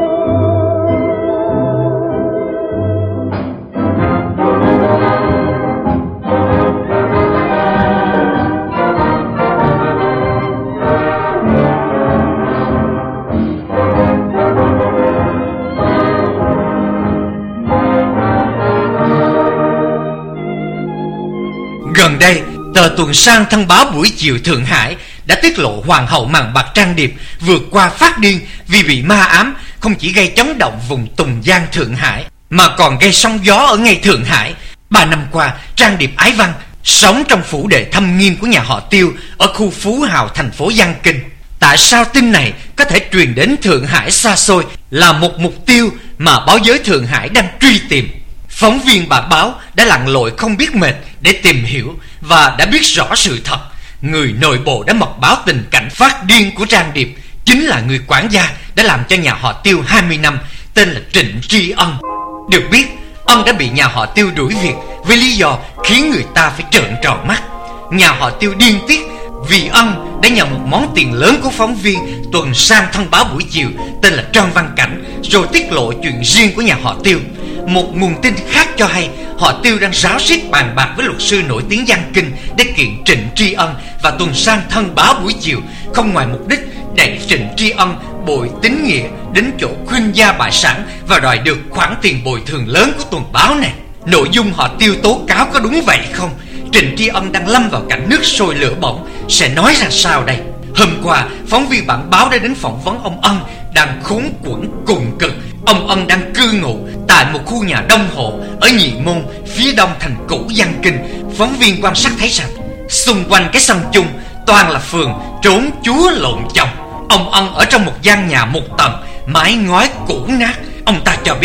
Gần đây, tờ Tuần San Thân Báo buổi chiều Thượng Hải đã tiết lộ hoàng hậu màn bạc Trang Điệp vượt qua phát điên vì bị ma ám, không chỉ gây chấn động vùng Tùng Giang Thượng Hải mà còn gây sóng gió ở ngay Thượng Hải. 3 năm qua, Trang Điệp ái văn sống trong phủ đệ thâm nghiêm của nhà họ Tiêu ở khu Phú Hào, thành phố Giang Kinh. Tại sao tin này có thể truyền đến Thượng Hải xa xôi là một mục tiêu mà báo giới Thượng Hải đang truy tìm. Phóng viên bản báo đã lặn lội không biết mệt để tìm hiểu và đã biết rõ sự thật. Người nội bộ đã mật báo tình cảnh phát điên của Trang Điệp chính là người quản gia đã làm cho nhà họ Tiêu 20 năm, tên là Trịnh Tri Ân. Được biết, Ân đã bị nhà họ Tiêu đuổi việc với lý do khiến người ta phải trợn tròn mắt. Nhà họ Tiêu điên tiết vì Ân đã nhận một món tiền lớn của phóng viên Tuần San Thân Báo buổi chiều tên là Trân Văn Cảnh, rồi tiết lộ chuyện riêng của nhà họ Tiêu. Một nguồn tin khác cho hay họ Tiêu đang ráo riết bàn bạc với luật sư nổi tiếng Giang Kinh để kiện Trịnh Tri Ân và Tuần San Thân Báo buổi chiều, không ngoài mục đích đẩy Trịnh Tri Ân bội tín nghĩa đến chỗ khuynh gia bại sản và đòi được khoản tiền bồi thường lớn của tuần báo này. Nội dung họ Tiêu tố cáo có đúng vậy không? Trịnh Tri Ân đang lâm vào cảnh nước sôi lửa bỏng, sẽ nói ra sao đây? Hôm qua, phóng viên bản báo đã đến phỏng vấn ông Ân đang khốn quẫn cùng cực. Ông Ân đang cư ngụ tại một khu nhà đông hộ ở Nhị Môn, phía đông thành cũ Giang Kinh. Phóng viên quan sát thấy rằng xung quanh cái sân chung toàn là phường trốn chúa lộn chồng. Ông Ân ở trong một gian nhà một tầng, mái ngói cũ nát. Ông ta cho biết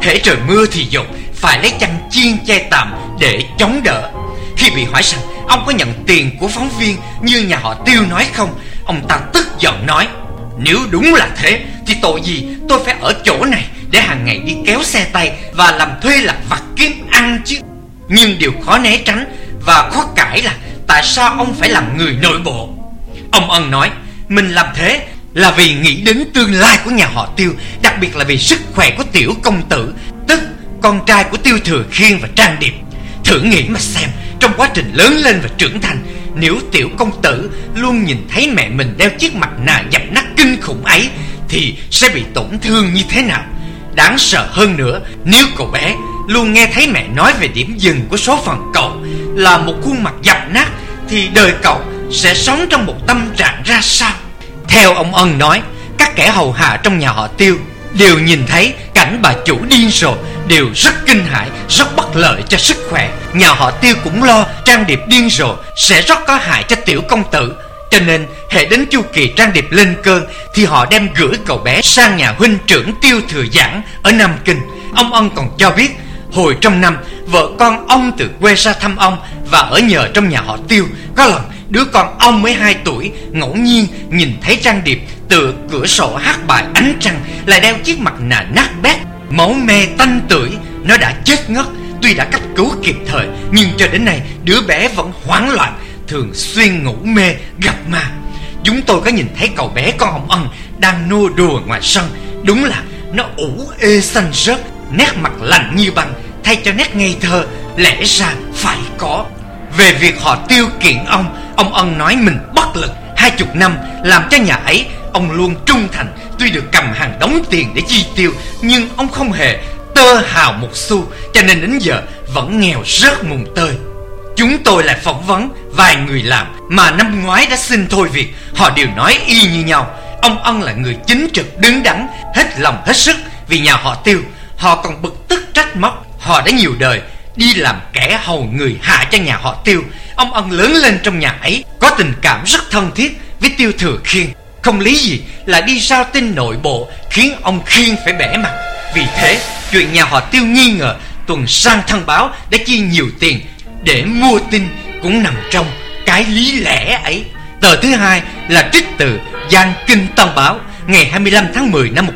hễ trời mưa thì dột, phải lấy chăn chiên che tạm để chống đỡ. Khi bị hỏi rằng ông có nhận tiền của phóng viên như nhà họ Tiêu nói không, ông ta tức giận nói: nếu đúng là thế thì tội gì tôi phải ở chỗ này để hàng ngày đi kéo xe tay và làm thuê lặt vặt kiếm ăn chứ. Nhưng điều khó né tránh và khó cãi là tại sao ông phải làm người nội bộ. Ông Ân nói mình làm thế là vì nghĩ đến tương lai của nhà họ Tiêu, đặc biệt là vì sức khỏe của tiểu công tử, tức con trai của Tiêu Thừa Khiên và Trang Điệp. Thử nghĩ mà xem, trong quá trình lớn lên và trưởng thành, nếu tiểu công tử luôn nhìn thấy mẹ mình đeo chiếc mặt nạ dập nát kinh khủng ấy thì sẽ bị tổn thương như thế nào. Đáng sợ hơn nữa, nếu cậu bé luôn nghe thấy mẹ nói về điểm dừng của số phận cậu là một khuôn mặt dập nát thì đời cậu sẽ sống trong một tâm trạng ra sao? Theo ông Ân nói, các kẻ hầu hạ trong nhà họ Tiêu đều nhìn thấy cảnh bà chủ điên rồ, đều rất kinh hãi, rất bất lợi cho sức khỏe. Nhà họ Tiêu cũng lo Trang Điệp điên rồ sẽ rất có hại cho tiểu công tử, cho nên hệ đến chu kỳ Trang Điệp lên cơn thì họ đem gửi cậu bé sang nhà huynh trưởng Tiêu Thừa Giảng ở Nam Kinh. Ông Ân còn cho biết hồi trong năm vợ con ông từ quê ra thăm ông và ở nhờ trong nhà họ Tiêu, có lần đứa con ông mới 2 tuổi ngẫu nhiên nhìn thấy Trang Điệp từ cửa sổ hát bài Ánh Trăng, lại đeo chiếc mặt nạ nát bét, máu me tanh tưởi. Nó đã chết ngất, tuy đã cấp cứu kịp thời nhưng cho đến nay đứa bé vẫn hoảng loạn, thường xuyên ngủ mê gặp ma. Chúng tôi có nhìn thấy cậu bé con ông Ân đang nô đùa ngoài sân, đúng là nó ủ ê xanh rớt, nét mặt lạnh như băng thay cho nét ngây thơ lẽ ra phải có. Về việc họ Tiêu kiện ông Ân nói mình bất lực. 20 năm làm cho nhà ấy, ông luôn trung thành, tuy được cầm hàng đống tiền để chi tiêu nhưng ông không hề tơ hào một xu, cho nên đến giờ vẫn nghèo rớt mùng tơi. Chúng tôi lại phỏng vấn vài người làm mà năm ngoái đã xin thôi việc, họ đều nói y như nhau. Ông Ân là người chính trực đứng đắn, hết lòng hết sức vì nhà họ Tiêu. Họ còn bực tức trách móc họ đã nhiều đời đi làm kẻ hầu người hạ cho nhà họ Tiêu. Ông Ân lớn lên trong nhà ấy, có tình cảm rất thân thiết với Tiêu Thừa Khiên, không lý gì là đi giao tin nội bộ khiến ông Khiên phải bẻ mặt. Vì thế chuyện nhà họ Tiêu nghi ngờ tuần sang thân báo đã chi nhiều tiền để mua tin cũng nằm trong cái lý lẽ ấy. Tờ thứ hai là trích từ Giang Kinh Tân Báo ngày 25 tháng 10 năm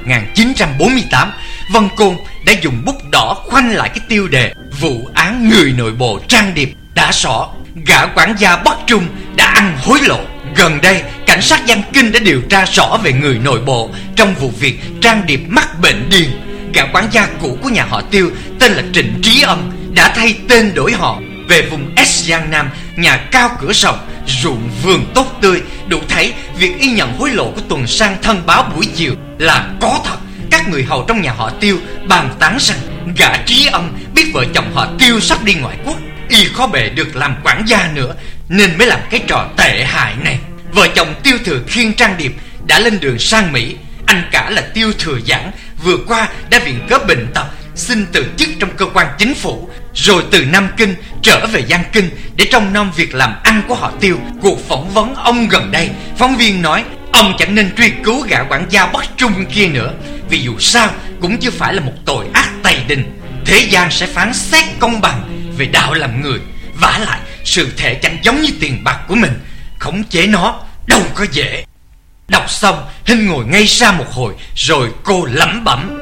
1948. Vân Côn đã dùng bút đỏ khoanh lại cái tiêu đề vụ án người nội bộ Trang Điệp đã rõ gã quản gia Bắc Trung đã ăn hối lộ. Gần đây, cảnh sát Giang Kinh đã điều tra rõ về người nội bộ trong vụ việc Trang Điệp mắc bệnh điên. Gã quản gia cũ của nhà họ Tiêu tên là Trịnh Trí Ân đã thay tên đổi họ về vùng S Giang Nam, nhà cao cửa rộng, ruộng vườn tốt tươi. Đủ thấy việc y nhận hối lộ của tuần sang thân báo buổi chiều là có thật. Các người hầu trong nhà họ Tiêu bàn tán rằng gã Trí Ân biết vợ chồng họ Tiêu sắp đi ngoại quốc, y khó bề được làm quản gia nữa nên mới làm cái trò tệ hại này. Vợ chồng Tiêu Thừa Khiên Trang Điệp đã lên đường sang Mỹ. Anh cả là Tiêu Thừa Giảng vừa qua đã viện cớ bệnh tật xin từ chức trong cơ quan chính phủ, rồi từ Nam Kinh trở về Giang Kinh để trông nom việc làm ăn của họ Tiêu. Cuộc phỏng vấn ông gần đây, phóng viên nói ông chẳng nên truy cứu gã quản gia Bắc Trung kia nữa, vì dù sao cũng chưa phải là một tội ác tày đình. Thế gian sẽ phán xét công bằng về đạo làm người. Vả lại sự thể chẳng giống như tiền bạc của mình, khống chế nó đâu có dễ. Đọc xong, Hinh ngồi ngay ra một hồi rồi cô lẩm bẩm: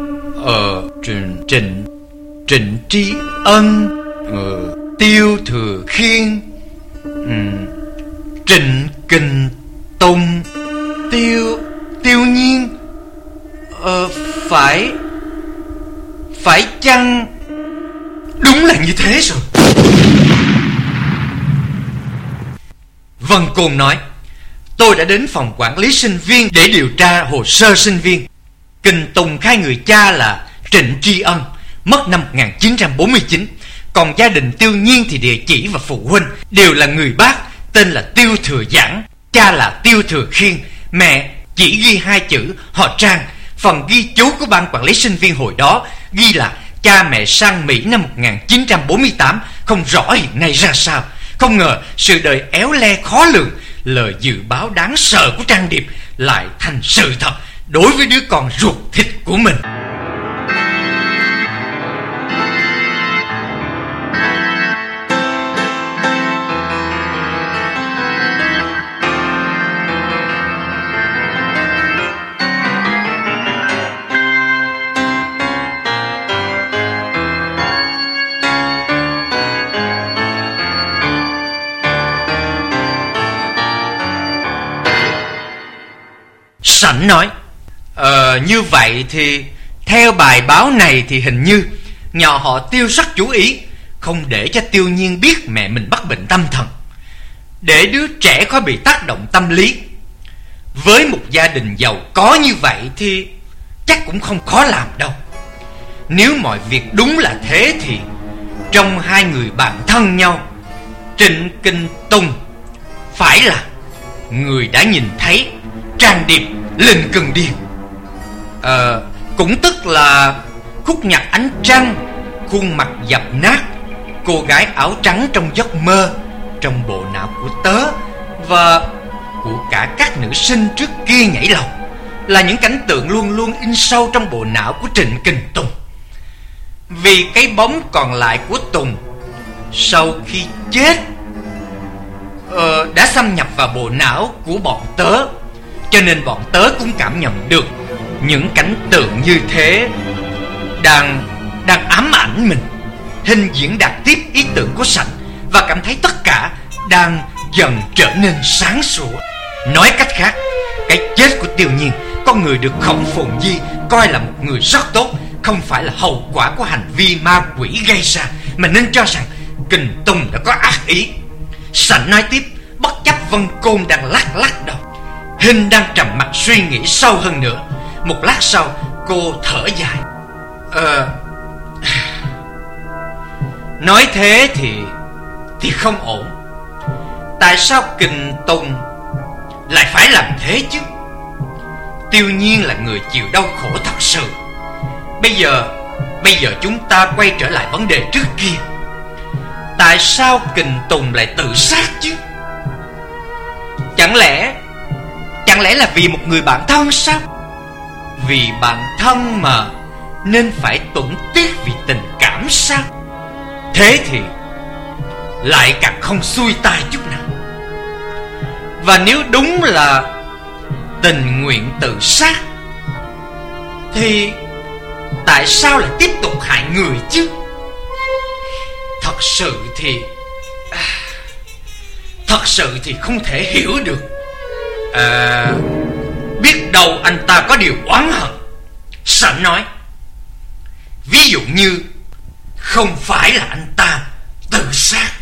Trịnh Trí Ân, Tiêu Thừa Khiên, Trịnh Kình Tùng, Tiêu Nhiên. Phải chăng đúng là như thế rồi? Vân Côn nói: tôi đã đến phòng quản lý sinh viên để điều tra hồ sơ sinh viên. Kình Tùng khai người cha là Trịnh Tri Ân, mất năm 1949. Còn gia đình Tiêu Nhiên thì địa chỉ và phụ huynh đều là người bác tên là Tiêu Thừa Giảng, cha là Tiêu Thừa Khiên, mẹ chỉ ghi 2 chữ họ Trang. Phần ghi chú của ban quản lý sinh viên hồi đó ghi là cha mẹ sang Mỹ năm 1948, không rõ hiện nay ra sao. Không ngờ sự đời éo le khó lường, lời dự báo đáng sợ của Trang Điệp lại thành sự thật đối với đứa con ruột thịt của mình. Sảnh nói: như vậy thì theo bài báo này thì hình như nhà họ Tiêu rất chú ý không để cho Tiêu Nhiên biết mẹ mình mắc bệnh tâm thần, để đứa trẻ khỏi bị tác động tâm lý. Với một gia đình giàu có như vậy thì chắc cũng không khó làm đâu. Nếu mọi việc đúng là thế thì trong hai người bạn thân nhau, Trịnh Kinh Tùng phải là người đã nhìn thấy Trang Điệp lên cơn điên. Cũng tức là khúc nhạc ánh trăng, khuôn mặt dập nát, cô gái áo trắng trong giấc mơ, trong bộ não của tớ và của cả các nữ sinh trước kia nhảy lầu, là những cảnh tượng luôn luôn in sâu trong bộ não của Trịnh Kinh Tùng. Vì cái bóng còn lại của Tùng sau khi chết đã xâm nhập vào bộ não của bọn tớ, cho nên bọn tớ cũng cảm nhận được những cảnh tượng như thế đang ám ảnh mình. Hình diễn đạt tiếp ý tưởng của Sảnh và cảm thấy tất cả đang dần trở nên sáng sủa. Nói cách khác, cái chết của Tiêu Nhiên, con người được Khổng Phồn Di coi là một người rất tốt, không phải là hậu quả của hành vi ma quỷ gây ra, mà nên cho rằng Kình Tùng đã có ác ý. Sảnh nói tiếp, bất chấp Vân Côn đang lắc đầu. Hình đang trầm mặc suy nghĩ sâu hơn nữa. Một lát sau cô thở dài: nói thế thì không ổn. Tại sao Kình Tùng lại phải làm thế chứ? Tiêu Nhiên là người chịu đau khổ thật sự. Bây giờ chúng ta quay trở lại vấn đề trước kia. Tại sao Kình Tùng lại tự sát chứ? Chẳng lẽ là vì một người bạn thân sao? Vì bạn thân mà nên phải tuẫn tiếc vì tình cảm sao? Thế thì lại càng không xuôi tai chút nào. Và nếu đúng là tình nguyện tự sát thì tại sao lại tiếp tục hại người chứ? Thật sự thì không thể hiểu được. Biết đâu anh ta có điều oán hận. Sảnh nói: ví dụ như không phải là anh ta tự sát.